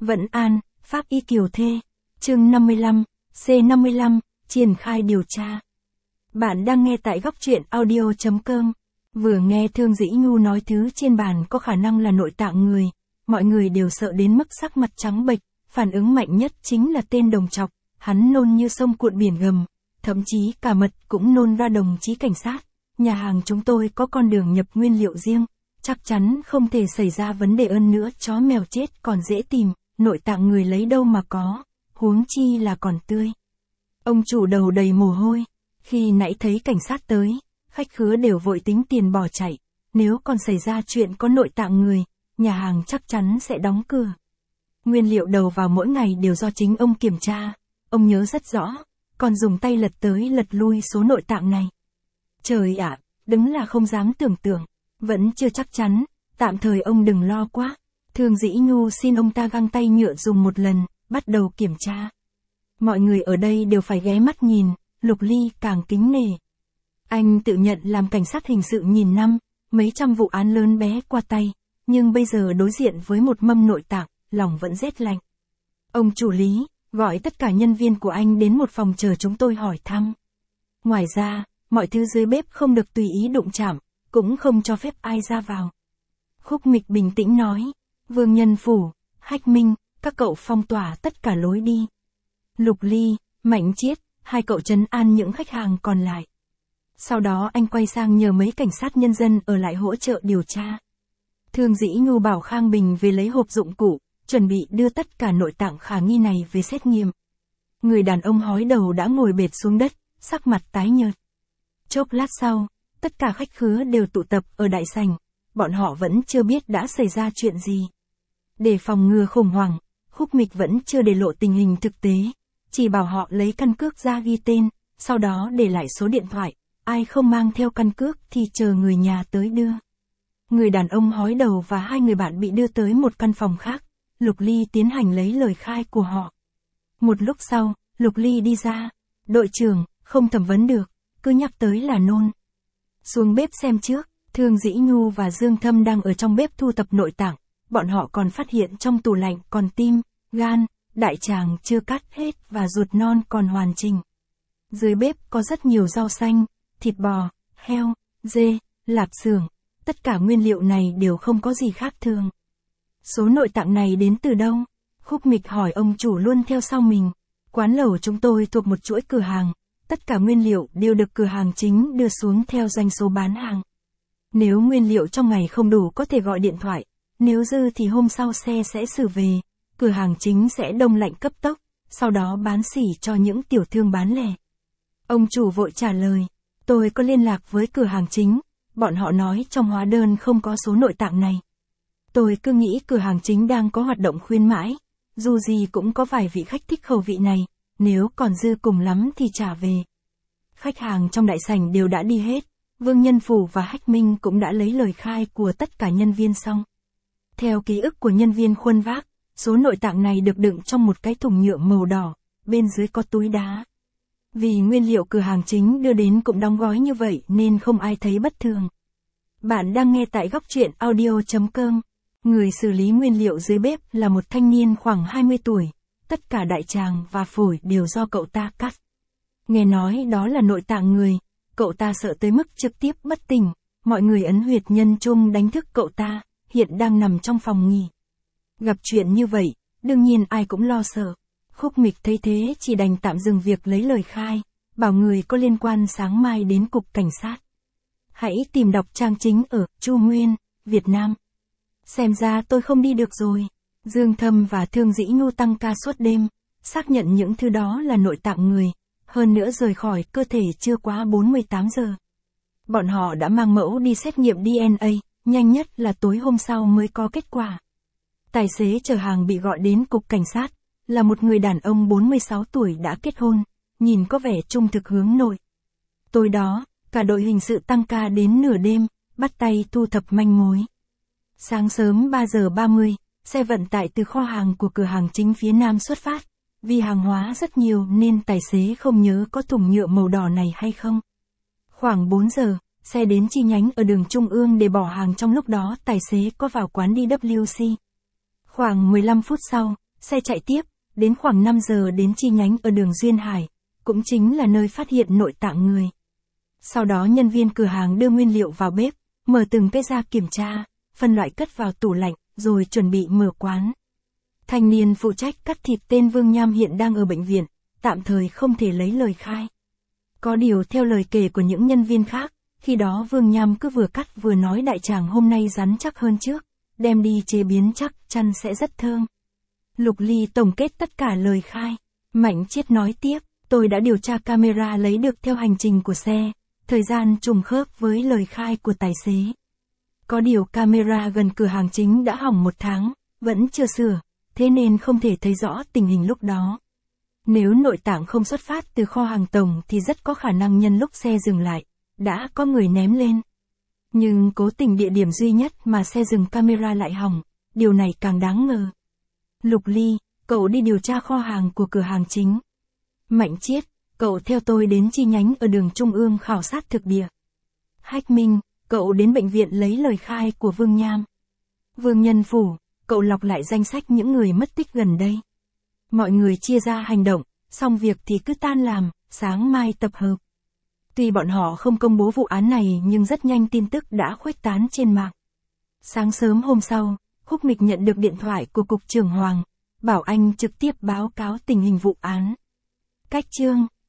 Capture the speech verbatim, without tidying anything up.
Vẫn An, Pháp Y Kiều Thê. Chương năm mươi lăm, C năm mươi lăm, triển khai điều tra. Bạn đang nghe tại góc truyện audio chấm com. Vừa nghe Thương Dĩ Nhu nói thứ trên bàn có khả năng là nội tạng người, mọi người đều sợ đến mức sắc mặt trắng bệch, phản ứng mạnh nhất chính là tên Đồng Trọc, hắn nôn như sông cuộn biển gầm, thậm chí cả mật cũng nôn ra đồng chí cảnh sát. Nhà hàng chúng tôi có con đường nhập nguyên liệu riêng, chắc chắn không thể xảy ra vấn đề ơn nữa, chó mèo chết còn dễ tìm, nội tạng người lấy đâu mà có, huống chi là còn tươi. Ông chủ đầu đầy mồ hôi, khi nãy thấy cảnh sát tới, khách khứa đều vội tính tiền bỏ chạy, nếu còn xảy ra chuyện có nội tạng người, nhà hàng chắc chắn sẽ đóng cửa. Nguyên liệu đầu vào mỗi ngày đều do chính ông kiểm tra, ông nhớ rất rõ, còn dùng tay lật tới lật lui số nội tạng này. Trời ạ, đúng là không dám tưởng tượng, vẫn chưa chắc chắn, tạm thời ông đừng lo quá. Thương Dĩ Nhu xin ông ta găng tay nhựa dùng một lần, bắt đầu kiểm tra. Mọi người ở đây đều phải ghé mắt nhìn, Lục Ly càng kính nể. Anh tự nhận làm cảnh sát hình sự nghìn năm, mấy trăm vụ án lớn bé qua tay, nhưng bây giờ đối diện với một mâm nội tạng, lòng vẫn rét lạnh. Ông chủ Lý, gọi tất cả nhân viên của anh đến một phòng chờ chúng tôi hỏi thăm. Ngoài ra, mọi thứ dưới bếp không được tùy ý đụng chạm, cũng không cho phép ai ra vào. Khúc Mịch bình tĩnh nói, Vương Nhân Phủ, Hách Minh, các cậu phong tỏa tất cả lối đi. Lục Ly, Mạnh Chiết, hai cậu trấn an những khách hàng còn lại. Sau đó anh quay sang nhờ mấy cảnh sát nhân dân ở lại hỗ trợ điều tra. Thương Dĩ Nhu bảo Khang Bình về lấy hộp dụng cụ, chuẩn bị đưa tất cả nội tạng khả nghi này về xét nghiệm. Người đàn ông hói đầu đã ngồi bệt xuống đất, sắc mặt tái nhợt. Chốc lát sau, tất cả khách khứa đều tụ tập ở đại sảnh, bọn họ vẫn chưa biết đã xảy ra chuyện gì. Để phòng ngừa khủng hoảng, Khúc Mịch vẫn chưa để lộ tình hình thực tế, chỉ bảo họ lấy căn cước ra ghi tên, sau đó để lại số điện thoại, ai không mang theo căn cước thì chờ người nhà tới đưa. Người đàn ông hói đầu và hai người bạn bị đưa tới một căn phòng khác, Lục Ly tiến hành lấy lời khai của họ. Một lúc sau, Lục Ly đi ra, đội trưởng, không thẩm vấn được, cứ nhắc tới là nôn. Xuống bếp xem trước, Thương Dĩ Nhu và Dương Thâm đang ở trong bếp thu thập nội tạng, bọn họ còn phát hiện trong tủ lạnh còn tim, gan, đại tràng chưa cắt hết và ruột non còn hoàn chỉnh. Dưới bếp có rất nhiều rau xanh, thịt bò, heo, dê, lạp xưởng, tất cả nguyên liệu này đều không có gì khác thường. Số nội tạng này đến từ đâu? Khúc Mịch hỏi ông chủ luôn theo sau mình. Quán lẩu chúng tôi thuộc một chuỗi cửa hàng, tất cả nguyên liệu đều được cửa hàng chính đưa xuống theo doanh số bán hàng. Nếu nguyên liệu trong ngày không đủ có thể gọi điện thoại, nếu dư thì hôm sau xe sẽ xử về, cửa hàng chính sẽ đông lạnh cấp tốc, sau đó bán xỉ cho những tiểu thương bán lẻ. Ông chủ vội trả lời, tôi có liên lạc với cửa hàng chính, bọn họ nói trong hóa đơn không có số nội tạng này. Tôi cứ nghĩ cửa hàng chính đang có hoạt động khuyến mãi, dù gì cũng có vài vị khách thích khẩu vị này, nếu còn dư cùng lắm thì trả về. Khách hàng trong đại sảnh đều đã đi hết, Vương Nhân Phủ và Hách Minh cũng đã lấy lời khai của tất cả nhân viên xong. Theo ký ức của nhân viên khuân vác, số nội tạng này được đựng trong một cái thùng nhựa màu đỏ, bên dưới có túi đá. Vì nguyên liệu cửa hàng chính đưa đến cũng đóng gói như vậy nên không ai thấy bất thường. Bạn đang nghe tại góc truyện audio chấm com. Người xử lý nguyên liệu dưới bếp là một thanh niên khoảng hai mươi tuổi, tất cả đại tràng và phổi đều do cậu ta cắt. Nghe nói đó là nội tạng người, cậu ta sợ tới mức trực tiếp bất tỉnh, mọi người ấn huyệt nhân trung đánh thức cậu ta, hiện đang nằm trong phòng nghỉ. Gặp chuyện như vậy, đương nhiên ai cũng lo sợ. Khúc Mịch thấy thế chỉ đành tạm dừng việc lấy lời khai, bảo người có liên quan sáng mai đến cục cảnh sát. Hãy tìm đọc trang chính ở Chu Nguyên, Việt Nam. Xem ra tôi không đi được rồi. Dương Thâm và Thương Dĩ Nhu tăng ca suốt đêm, xác nhận những thứ đó là nội tạng người, hơn nữa rời khỏi cơ thể chưa quá bốn mươi tám giờ. Bọn họ đã mang mẫu đi xét nghiệm đê en a, nhanh nhất là tối hôm sau mới có kết quả. Tài xế chở hàng bị gọi đến cục cảnh sát, là một người đàn ông bốn mươi sáu tuổi đã kết hôn, nhìn có vẻ trung thực hướng nội. Tối đó, cả đội hình sự tăng ca đến nửa đêm, bắt tay thu thập manh mối. Sáng sớm ba giờ ba mươi, xe vận tải từ kho hàng của cửa hàng chính phía nam xuất phát. Vì hàng hóa rất nhiều nên tài xế không nhớ có thùng nhựa màu đỏ này hay không. Khoảng bốn giờ, xe đến chi nhánh ở đường Trung ương để bỏ hàng, trong lúc đó tài xế có vào quán đê vê xê. Khoảng mười lăm phút sau, Xe chạy tiếp, đến khoảng năm giờ đến chi nhánh ở đường Duyên Hải, cũng chính là nơi phát hiện nội tạng người. Sau đó nhân viên cửa hàng đưa nguyên liệu vào bếp, mở từng cái ra kiểm tra, phân loại cất vào tủ lạnh, rồi chuẩn bị mở quán. Thanh niên phụ trách cắt thịt tên Vương Nham hiện đang ở bệnh viện, tạm thời không thể lấy lời khai. Có điều theo lời kể của những nhân viên khác, khi đó Vương Nham cứ vừa cắt vừa nói đại tràng hôm nay rắn chắc hơn trước, đem đi chế biến chắc chắn sẽ rất thơm. Lục Ly tổng kết tất cả lời khai. Mạnh Chiết nói tiếp, tôi đã điều tra camera lấy được theo hành trình của xe, thời gian trùng khớp với lời khai của tài xế. Có điều camera gần cửa hàng chính đã hỏng một tháng, vẫn chưa sửa, thế nên không thể thấy rõ tình hình lúc đó. Nếu nội tạng không xuất phát từ kho hàng tổng thì rất có khả năng nhân lúc xe dừng lại, đã có người ném lên. Nhưng cố tình địa điểm duy nhất mà xe dừng camera lại hỏng, điều này càng đáng ngờ. Lục Ly, cậu đi điều tra kho hàng của cửa hàng chính. Mạnh Chiết, cậu theo tôi đến chi nhánh ở đường Trung ương khảo sát thực địa. Hách Minh, cậu đến bệnh viện lấy lời khai của Vương Nham. Vương Nhân Phủ, cậu lọc lại danh sách những người mất tích gần đây. Mọi người chia ra hành động, xong việc thì cứ tan làm, sáng mai tập hợp. Tuy bọn họ không công bố vụ án này nhưng rất nhanh tin tức đã khuếch tán trên mạng. Sáng sớm hôm sau, Khúc Mịch nhận được điện thoại của Cục trưởng Hoàng, bảo anh trực tiếp báo cáo tình hình vụ án. Cách chương